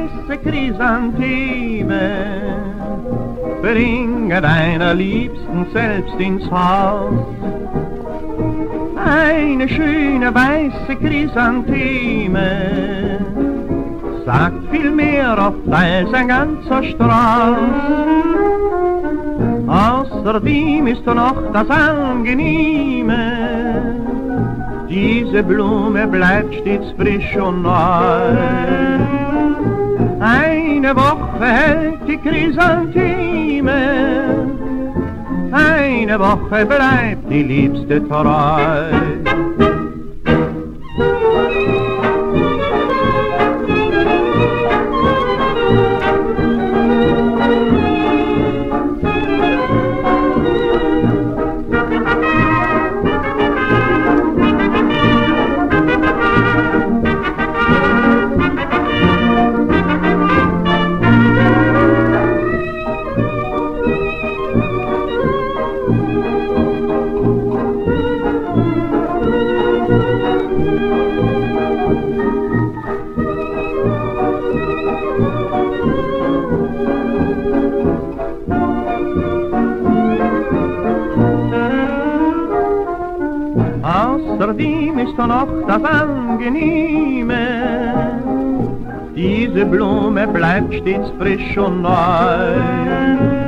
weiße Chrysantheme, bringe deiner Liebsten selbst ins Haus. Eine schöne weiße Chrysantheme sagt viel mehr oft als ein ganzer Strauß. Außerdem ist noch das Angenehme, diese Blume bleibt stets frisch und neu. Eine Woche hält die Chrysantheme, eine Woche bleibt die Liebste treu. Außerdem ist noch das Angenehme, diese Blume bleibt stets frisch und neu.